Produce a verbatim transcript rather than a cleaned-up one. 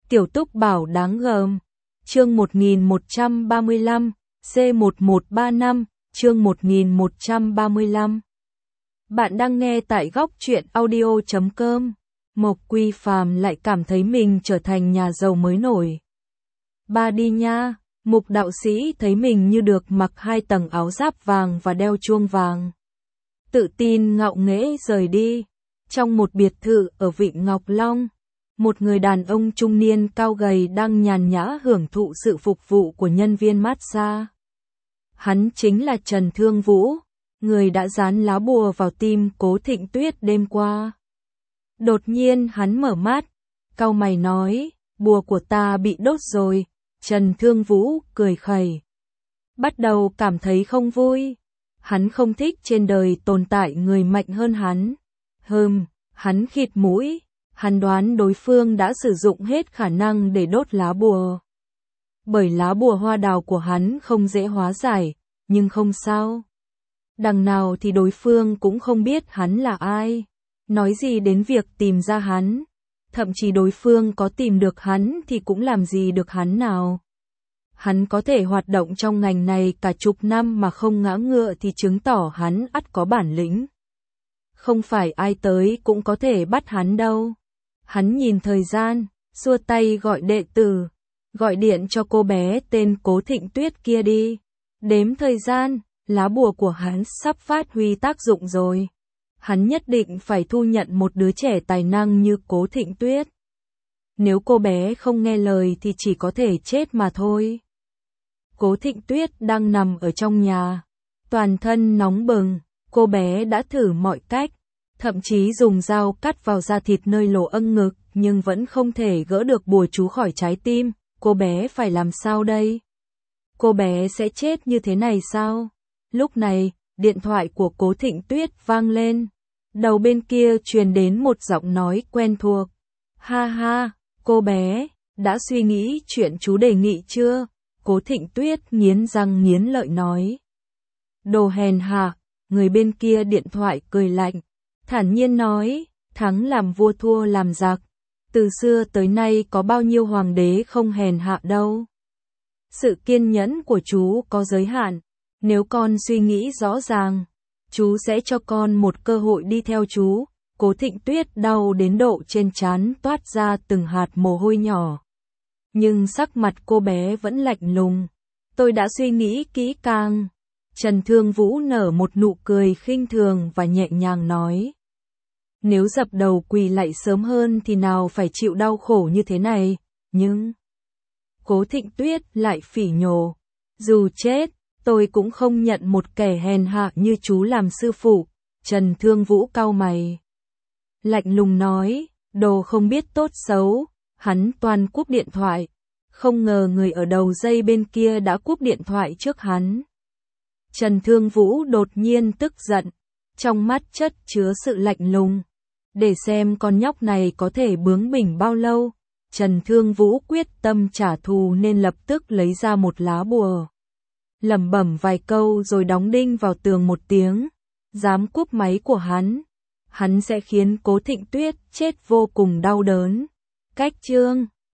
Tiểu Túc Bảo đáng gờm. Chương một nghìn một trăm ba mươi lăm, C một một ba năm, chương một nghìn một trăm ba mươi lăm. Bạn đang nghe tại góc truyện audio chấm com. Mộc Quy Phàm lại cảm thấy mình trở thành nhà giàu mới nổi. Ba đi nha, Mục đạo sĩ thấy mình như được mặc hai tầng áo giáp vàng và đeo chuông vàng. Tự tin ngạo nghễ rời đi. Trong một biệt thự ở Vịnh Ngọc Long, một người đàn ông trung niên cao gầy đang nhàn nhã hưởng thụ sự phục vụ của nhân viên massage. Hắn chính là Trần Thương Vũ, người đã dán lá bùa vào tim Cố Thịnh Tuyết đêm qua. Đột nhiên hắn mở mắt, cau mày nói, bùa của ta bị đốt rồi. Trần Thương Vũ cười khẩy, bắt đầu cảm thấy không vui. Hắn không thích trên đời tồn tại người mạnh hơn hắn. Hừm, hắn khịt mũi, hắn đoán đối phương đã sử dụng hết khả năng để đốt lá bùa. Bởi lá bùa hoa đào của hắn không dễ hóa giải, nhưng không sao. Đằng nào thì đối phương cũng không biết hắn là ai. Nói gì đến việc tìm ra hắn. Thậm chí đối phương có tìm được hắn thì cũng làm gì được hắn nào. Hắn có thể hoạt động trong ngành này cả chục năm mà không ngã ngựa thì chứng tỏ hắn ắt có bản lĩnh. Không phải ai tới cũng có thể bắt hắn đâu. Hắn nhìn thời gian, xua tay gọi đệ tử, gọi điện cho cô bé tên Cố Thịnh Tuyết kia đi. Đếm thời gian, lá bùa của hắn sắp phát huy tác dụng rồi. Hắn nhất định phải thu nhận một đứa trẻ tài năng như Cố Thịnh Tuyết. Nếu cô bé không nghe lời thì chỉ có thể chết mà thôi. Cố Thịnh Tuyết đang nằm ở trong nhà, toàn thân nóng bừng, cô bé đã thử mọi cách, thậm chí dùng dao cắt vào da thịt nơi lỗ âng ngực, nhưng vẫn không thể gỡ được bùa chú khỏi trái tim. Cô bé phải làm sao đây? Cô bé sẽ chết như thế này sao? Lúc này, điện thoại của Cố Thịnh Tuyết vang lên. Đầu bên kia truyền đến một giọng nói quen thuộc. Ha ha, cô bé, đã suy nghĩ chuyện chú đề nghị chưa? Cố Thịnh Tuyết nghiến răng nghiến lợi nói. Đồ hèn hạ, người bên kia điện thoại cười lạnh, thản nhiên nói, thắng làm vua thua làm giặc. Từ xưa tới nay có bao nhiêu hoàng đế không hèn hạ đâu. Sự kiên nhẫn của chú có giới hạn, nếu con suy nghĩ rõ ràng, chú sẽ cho con một cơ hội đi theo chú. Cố Thịnh Tuyết đau đến độ trên trán toát ra từng hạt mồ hôi nhỏ. Nhưng sắc mặt cô bé vẫn lạnh lùng. Tôi đã suy nghĩ kỹ càng. Trần Thương Vũ nở một nụ cười khinh thường và nhẹ nhàng nói. Nếu dập đầu quỳ lạy sớm hơn thì nào phải chịu đau khổ như thế này, nhưng... Cố Thịnh Tuyết lại phỉ nhổ. Dù chết, tôi cũng không nhận một kẻ hèn hạ như chú làm sư phụ. Trần Thương Vũ cau mày, lạnh lùng nói, đồ không biết tốt xấu. Hắn toàn cúp điện thoại. Không ngờ người ở đầu dây bên kia đã cúp điện thoại trước hắn. Trần Thương Vũ đột nhiên tức giận, trong mắt chất chứa sự lạnh lùng. Để xem con nhóc này có thể bướng bỉnh bao lâu. Trần Thương Vũ quyết tâm trả thù nên lập tức lấy ra một lá bùa. Lẩm bẩm vài câu rồi đóng đinh vào tường một tiếng. Dám cúp máy của hắn, hắn sẽ khiến Cố Thịnh Tuyết chết vô cùng đau đớn. Cách chương